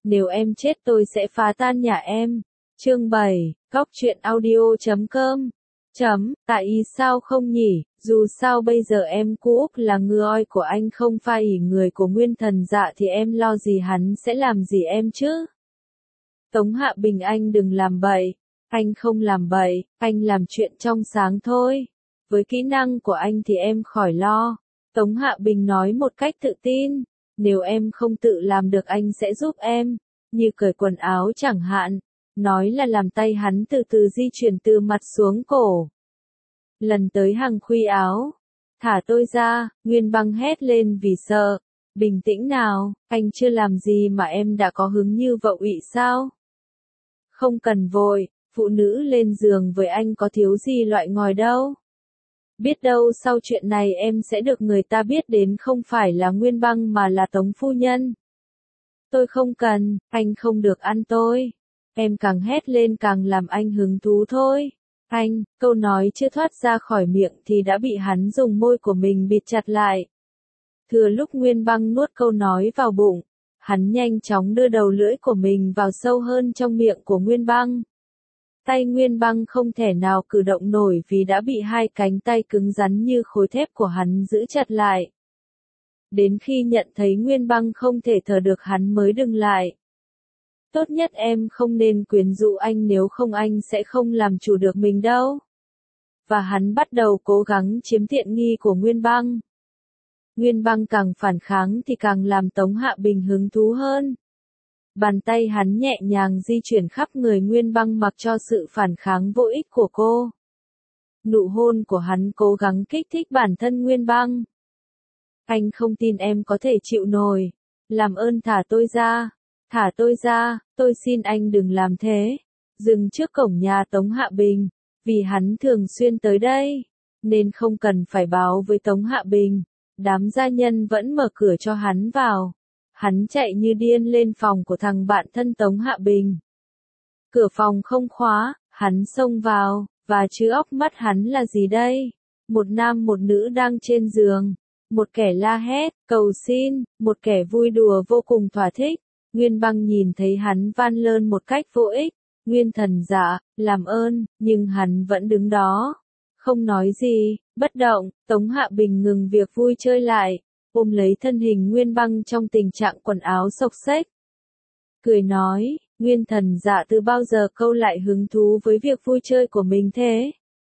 Nếu em chết tôi sẽ phá tan nhà em. Chương 7, cóc truyện audio.com. Tại sao không nhỉ, dù sao bây giờ em cu là ngư oi của anh không phải người của Nguyên Thần Dạ thì em lo gì hắn sẽ làm gì em chứ? Tống Hạ Bình, anh đừng làm bậy. Anh không làm bậy, anh làm chuyện trong sáng thôi. Với kỹ năng của anh thì em khỏi lo. Tống Hạ Bình nói một cách tự tin. Nếu em không tự làm được anh sẽ giúp em. Như cởi quần áo chẳng hạn. Nói là làm tay hắn từ từ di chuyển từ mặt xuống cổ. Lần tới hàng khuy áo. Thả tôi ra, Nguyên Băng hét lên vì sợ. Bình tĩnh nào, anh chưa làm gì mà em đã có hứng như vậu ị sao? Không cần vội, phụ nữ lên giường với anh có thiếu gì loại ngòi đâu. Biết đâu sau chuyện này em sẽ được người ta biết đến không phải là Nguyên Băng mà là Tống phu nhân. Tôi không cần, anh không được ăn tôi. Em càng hét lên càng làm anh hứng thú thôi. Anh, câu nói chưa thoát ra khỏi miệng thì đã bị hắn dùng môi của mình bịt chặt lại. Thừa lúc Nguyên Băng nuốt câu nói vào bụng, hắn nhanh chóng đưa đầu lưỡi của mình vào sâu hơn trong miệng của Nguyên Băng. Tay Nguyên Băng không thể nào cử động nổi vì đã bị hai cánh tay cứng rắn như khối thép của hắn giữ chặt lại. Đến khi nhận thấy Nguyên Băng không thể thở được hắn mới dừng lại. Tốt nhất em không nên quyến rũ anh, nếu không anh sẽ không làm chủ được mình đâu. Và hắn bắt đầu cố gắng chiếm tiện nghi của Nguyên Băng. Nguyên Băng càng phản kháng thì càng làm Tống Hạ Bình hứng thú hơn. Bàn tay hắn nhẹ nhàng di chuyển khắp người Nguyên Băng mặc cho sự phản kháng vô ích của cô. Nụ hôn của hắn cố gắng kích thích bản thân Nguyên Băng. Anh không tin em có thể chịu nổi. Làm ơn thả tôi ra. Thả tôi ra, tôi xin anh đừng làm thế. Dừng trước cổng nhà Tống Hạ Bình. Vì hắn thường xuyên tới đây, nên không cần phải báo với Tống Hạ Bình. Đám gia nhân vẫn mở cửa cho hắn vào. Hắn chạy như điên lên phòng của thằng bạn thân Tống Hạ Bình. Cửa phòng không khóa, hắn xông vào, và chứ óc mắt hắn là gì đây? Một nam một nữ đang trên giường. Một kẻ la hét, cầu xin, một kẻ vui đùa vô cùng thỏa thích. Nguyên Băng nhìn thấy hắn van lơn một cách vô ích. Nguyên Thần Dạ, làm ơn, nhưng hắn vẫn đứng đó. Không nói gì, bất động. Tống Hạ Bình ngừng việc vui chơi lại, ôm lấy thân hình Nguyên Băng trong tình trạng quần áo xộc xếch. Cười nói, Nguyên Thần Dạ từ bao giờ câu lại hứng thú với việc vui chơi của mình thế?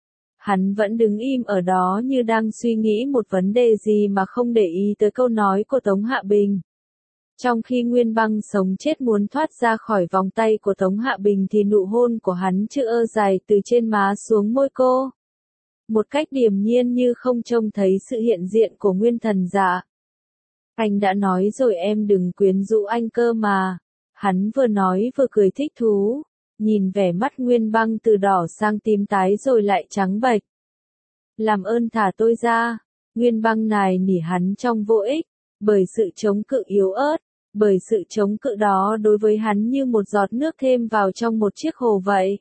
Hắn vẫn đứng im ở đó như đang suy nghĩ một vấn đề gì mà không để ý tới câu nói của Tống Hạ Bình. Trong khi Nguyên Băng sống chết muốn thoát ra khỏi vòng tay của Tống Hạ Bình thì nụ hôn của hắn chưa dài từ trên má xuống môi cô. Một cách điềm nhiên như không trông thấy sự hiện diện của Nguyên Thần Dạ. Anh đã nói rồi em đừng quyến rũ anh cơ mà. Hắn vừa nói vừa cười thích thú. Nhìn vẻ mắt Nguyên Băng từ đỏ sang tím tái rồi lại trắng bệch. Làm ơn thả tôi ra. Nguyên Băng nài nỉ hắn trong vô ích. Bởi sự chống cự yếu ớt. Bởi sự chống cự đó đối với hắn như một giọt nước thêm vào trong một chiếc hồ vậy.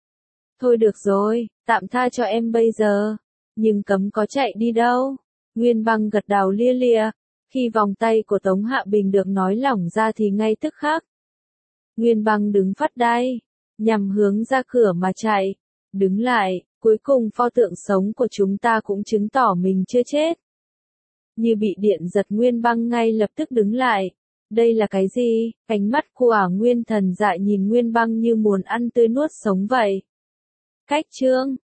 Thôi được rồi, tạm tha cho em bây giờ. Nhưng cấm có chạy đi đâu. Nguyên Băng gật đầu lia lịa. Khi vòng tay của Tống Hạ Bình được nói lỏng ra thì ngay tức khắc. Nguyên Băng đứng phắt đai. Nhằm hướng ra cửa mà chạy. Đứng lại, cuối cùng pho tượng sống của chúng ta cũng chứng tỏ mình chưa chết. Như bị điện giật Nguyên Băng ngay lập tức đứng lại. Đây là cái gì? Ánh mắt của Nguyên Thần Dạ nhìn Nguyên Băng như muốn ăn tươi nuốt sống vậy. Cách chương